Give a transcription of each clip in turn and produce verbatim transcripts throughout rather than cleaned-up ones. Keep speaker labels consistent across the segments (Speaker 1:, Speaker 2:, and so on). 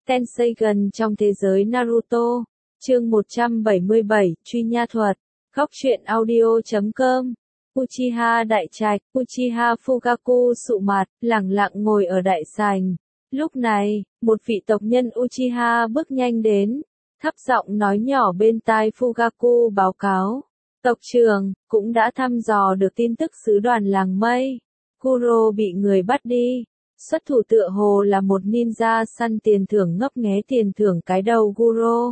Speaker 1: Tenseigan trong thế giới Naruto. Chương một trăm bảy mươi bảy, Truy Nha Thuật. Góc truyện audio chấm com. Uchiha Đại Trạch, Uchiha Fugaku sụ mặt, lẳng lặng ngồi ở đại sảnh. Lúc này, một vị tộc nhân Uchiha bước nhanh đến, thấp giọng nói nhỏ bên tai Fugaku báo cáo. Tộc trưởng, cũng đã thăm dò được tin tức sứ đoàn làng mây. Kuro bị người bắt đi. Xuất thủ tựa hồ là một ninja săn tiền thưởng ngấp nghé tiền thưởng cái đầu Kuro.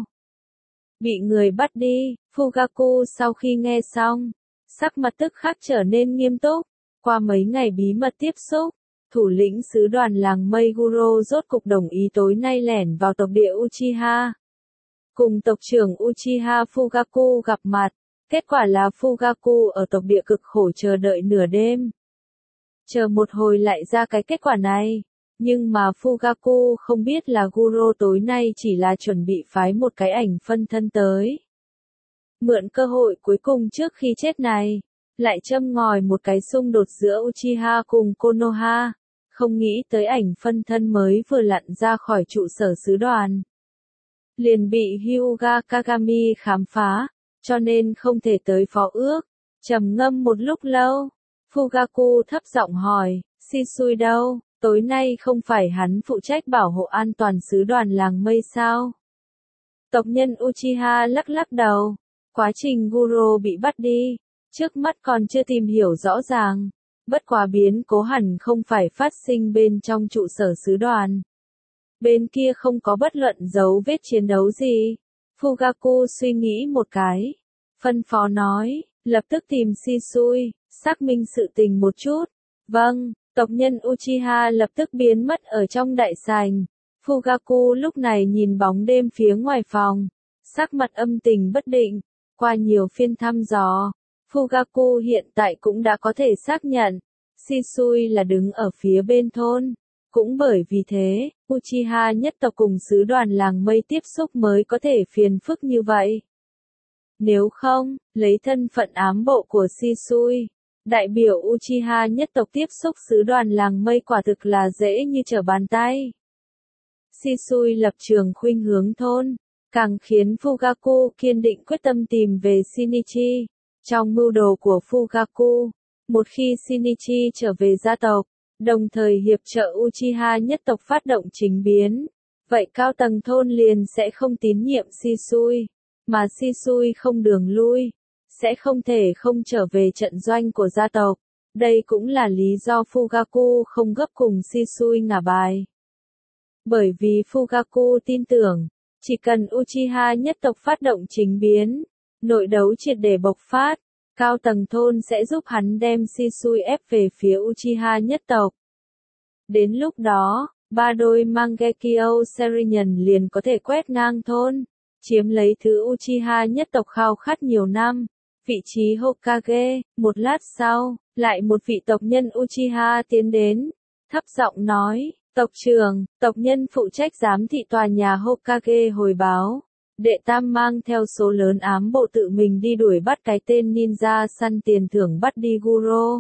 Speaker 1: Bị người bắt đi, Fugaku sau khi nghe xong, sắc mặt tức khắc trở nên nghiêm túc. Qua mấy ngày bí mật tiếp xúc, thủ lĩnh sứ đoàn làng mây Kuro rốt cục đồng ý tối nay lẻn vào tộc địa Uchiha. Cùng tộc trưởng Uchiha Fugaku gặp mặt, kết quả là Fugaku ở tộc địa cực khổ chờ đợi nửa đêm. Chờ một hồi lại ra cái kết quả này, nhưng mà Fugaku không biết là Kuro tối nay chỉ là chuẩn bị phái một cái ảnh phân thân tới. Mượn cơ hội cuối cùng trước khi chết này, lại châm ngòi một cái xung đột giữa Uchiha cùng Konoha, không nghĩ tới ảnh phân thân mới vừa lặn ra khỏi trụ sở sứ đoàn. Liền bị Hyuga Kagami khám phá, cho nên không thể tới phó ước. Trầm ngâm một lúc lâu, Fugaku thấp giọng hỏi, Shisui đâu, tối nay không phải hắn phụ trách bảo hộ an toàn sứ đoàn làng mây sao? Tộc nhân Uchiha lắc lắc đầu, quá trình Kuro bị bắt đi, trước mắt còn chưa tìm hiểu rõ ràng, bất quá biến cố hẳn không phải phát sinh bên trong trụ sở sứ đoàn. Bên kia không có bất luận dấu vết chiến đấu gì. Fugaku suy nghĩ một cái, phân phó nói, lập tức tìm Shisui, xác minh sự tình một chút. Vâng, tộc nhân Uchiha lập tức biến mất ở trong đại sảnh. Fugaku lúc này nhìn bóng đêm phía ngoài phòng, sắc mặt âm tình bất định. Qua nhiều phiên thăm dò, Fugaku hiện tại cũng đã có thể xác nhận, Shisui là đứng ở phía bên thôn. Cũng bởi vì thế, Uchiha nhất tộc cùng sứ đoàn làng mây tiếp xúc mới có thể phiền phức như vậy. Nếu không, lấy thân phận ám bộ của Shisui, đại biểu Uchiha nhất tộc tiếp xúc sứ đoàn làng mây quả thực là dễ như trở bàn tay. Shisui lập trường khuynh hướng thôn, càng khiến Fugaku kiên định quyết tâm tìm về Shinichi. Trong mưu đồ của Fugaku, một khi Shinichi trở về gia tộc, đồng thời hiệp trợ Uchiha nhất tộc phát động chính biến, vậy cao tầng thôn liền sẽ không tín nhiệm Shisui, mà Shisui không đường lui, sẽ không thể không trở về trận doanh của gia tộc. Đây cũng là lý do Fugaku không gấp cùng Shisui ngả bài. Bởi vì Fugaku tin tưởng, chỉ cần Uchiha nhất tộc phát động chính biến, nội đấu triệt để bộc phát, cao tầng thôn sẽ giúp hắn đem Shisui ép về phía Uchiha nhất tộc. Đến lúc đó, ba đôi Mangekyo Sharingan liền có thể quét ngang thôn, chiếm lấy thứ Uchiha nhất tộc khao khát nhiều năm, vị trí Hokage. Một lát sau, lại một vị tộc nhân Uchiha tiến đến, thấp giọng nói, tộc trưởng, tộc nhân phụ trách giám thị tòa nhà Hokage hồi báo. Đệ tam mang theo số lớn ám bộ tự mình đi đuổi bắt cái tên ninja săn tiền thưởng bắt đi Kuro.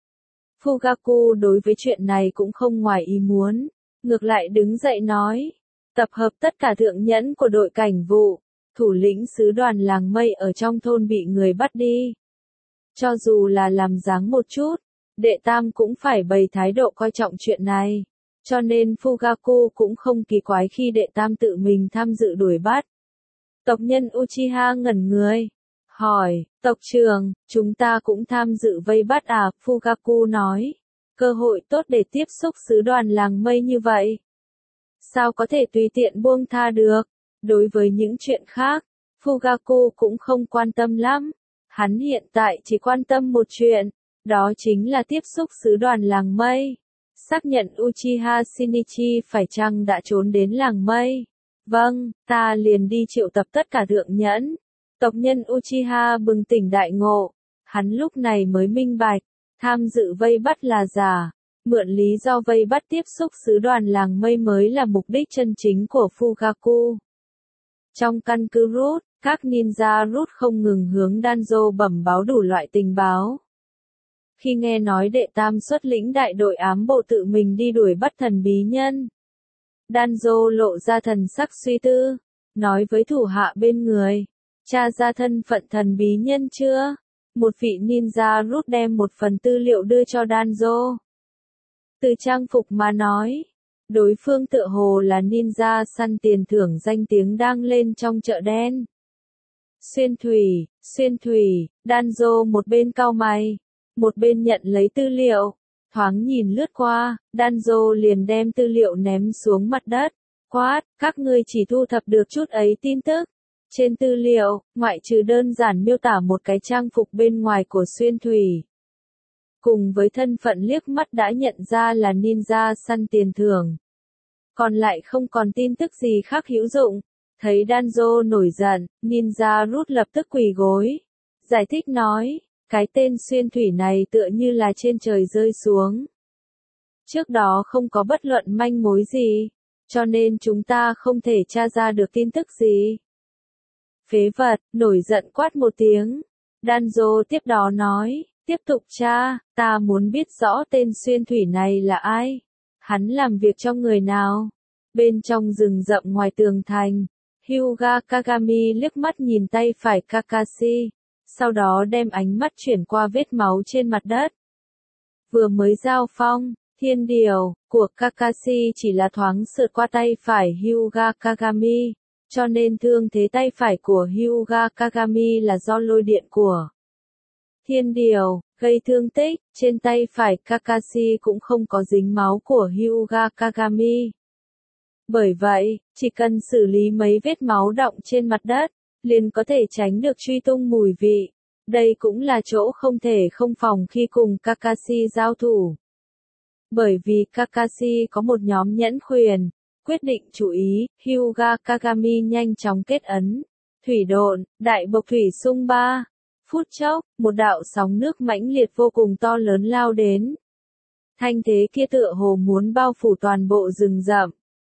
Speaker 1: Fugaku đối với chuyện này cũng không ngoài ý muốn, ngược lại đứng dậy nói, tập hợp tất cả thượng nhẫn của đội cảnh vụ, thủ lĩnh sứ đoàn làng mây ở trong thôn bị người bắt đi. Cho dù là làm dáng một chút, đệ tam cũng phải bày thái độ coi trọng chuyện này, cho nên Fugaku cũng không kỳ quái khi đệ tam tự mình tham dự đuổi bắt. Tộc nhân Uchiha ngẩn người, hỏi, tộc trưởng, chúng ta cũng tham dự vây bắt à? Fugaku nói, cơ hội tốt để tiếp xúc sứ đoàn làng mây như vậy, sao có thể tùy tiện buông tha được? Đối với những chuyện khác, Fugaku cũng không quan tâm lắm, hắn hiện tại chỉ quan tâm một chuyện, đó chính là tiếp xúc sứ đoàn làng mây, xác nhận Uchiha Shinichi phải chăng đã trốn đến làng mây. Vâng, ta liền đi triệu tập tất cả thượng nhẫn. Tộc nhân Uchiha bừng tỉnh đại ngộ, hắn lúc này mới minh bạch, tham dự vây bắt là giả, mượn lý do vây bắt tiếp xúc sứ đoàn làng mây mới là mục đích chân chính của Fugaku. Trong căn cứ Root, các ninja Root không ngừng hướng Danzo bẩm báo đủ loại tình báo. Khi nghe nói đệ tam xuất lĩnh đại đội ám bộ tự mình đi đuổi bắt thần bí nhân, Danzo lộ ra thần sắc suy tư, nói với thủ hạ bên người, tra ra thân phận thần bí nhân chưa? Một vị ninja rút đem một phần tư liệu đưa cho Danzo. Từ trang phục mà nói, đối phương tựa hồ là ninja săn tiền thưởng danh tiếng đang lên trong chợ đen. Xuyên thủy, xuyên thủy, Danzo một bên cau mày, một bên nhận lấy tư liệu, thoáng nhìn lướt qua, Danzo liền đem tư liệu ném xuống mặt đất, quát, các ngươi chỉ thu thập được chút ấy tin tức. Trên tư liệu, ngoại trừ đơn giản miêu tả một cái trang phục bên ngoài của xuyên thủy, cùng với thân phận liếc mắt đã nhận ra là ninja săn tiền thưởng, còn lại không còn tin tức gì khác hữu dụng. Thấy Danzo nổi giận, ninja rút lập tức quỳ gối, giải thích nói, cái tên xuyên thủy này tựa như là trên trời rơi xuống. Trước đó không có bất luận manh mối gì, cho nên chúng ta không thể tra ra được tin tức gì. Phế vật, nổi giận quát một tiếng. Danzo tiếp đó nói, tiếp tục tra, ta muốn biết rõ tên xuyên thủy này là ai. Hắn làm việc cho người nào? Bên trong rừng rậm ngoài tường thành, Hyuga Kagami liếc mắt nhìn tay phải Kakashi, sau đó đem ánh mắt chuyển qua vết máu trên mặt đất. Vừa mới giao phong, thiên điều của Kakashi chỉ là thoáng sượt qua tay phải Hyuga Kagami, cho nên thương thế tay phải của Hyuga Kagami là do lôi điện của thiên điều gây thương tích. Trên tay phải Kakashi cũng không có dính máu của Hyuga Kagami. Bởi vậy, chỉ cần xử lý mấy vết máu đọng trên mặt đất, liền có thể tránh được truy tung mùi vị. Đây cũng là chỗ không thể không phòng khi cùng Kakashi giao thủ. Bởi vì Kakashi có một nhóm nhẫn khuyển, quyết định chú ý, Hyuga Kagami nhanh chóng kết ấn. Thủy độn, đại bộc thủy xung ba. Phút chốc, một đạo sóng nước mãnh liệt vô cùng to lớn lao đến. Thanh thế kia tựa hồ muốn bao phủ toàn bộ rừng rậm.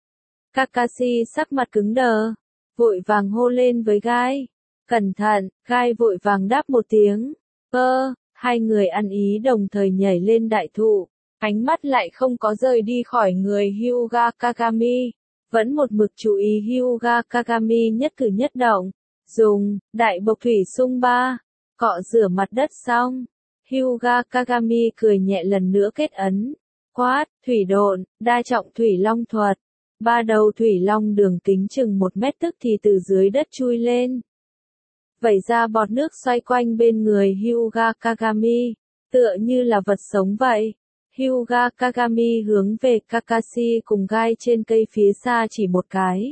Speaker 1: Kakashi sắc mặt cứng đờ, vội vàng hô lên với Gai. Cẩn thận, Gai vội vàng đáp một tiếng. Ơ, hai người ăn ý đồng thời nhảy lên đại thụ. Ánh mắt lại không có rời đi khỏi người Hyuga Kagami. Vẫn một mực chú ý Hyuga Kagami nhất cử nhất động. Dùng, đại bộc thủy xung ba. Cọ rửa mặt đất xong. Hyuga Kagami cười nhẹ lần nữa kết ấn. Quát, thủy độn, đa trọng thủy long thuật. Ba đầu thủy long đường kính chừng một mét tức thì từ dưới đất chui lên. Vẩy ra bọt nước xoay quanh bên người Hyuga Kagami, tựa như là vật sống vậy. Hyuga Kagami hướng về Kakashi cùng Gai trên cây phía xa chỉ một cái.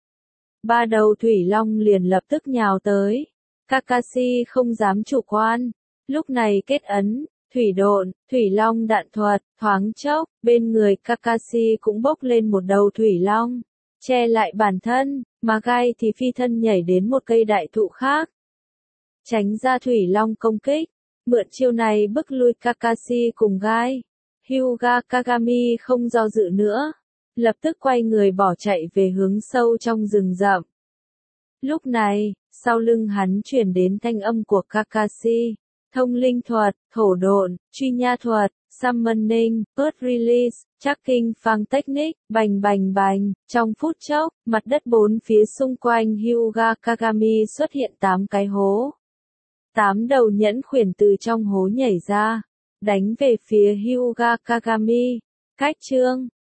Speaker 1: Ba đầu thủy long liền lập tức nhào tới. Kakashi không dám chủ quan. Lúc này kết ấn, thủy độn, thủy long đạn thuật, thoáng chốc, bên người Kakashi cũng bốc lên một đầu thủy long, che lại bản thân, mà Gai thì phi thân nhảy đến một cây đại thụ khác. Tránh ra thủy long công kích, mượn chiêu này bức lui Kakashi cùng Gai. Hyuga Kagami không do dự nữa, lập tức quay người bỏ chạy về hướng sâu trong rừng rậm. Lúc này, sau lưng hắn chuyển đến thanh âm của Kakashi. Thông linh thuật, thổ độn, truy nha thuật, summoning, earth release, tracking phang technique, bành bành bành. Trong phút chốc, mặt đất bốn phía xung quanh Hyuga Kagami xuất hiện tám cái hố. Tám đầu nhẫn khuyển từ trong hố nhảy ra, đánh về phía Hyuga Kagami. Cách chương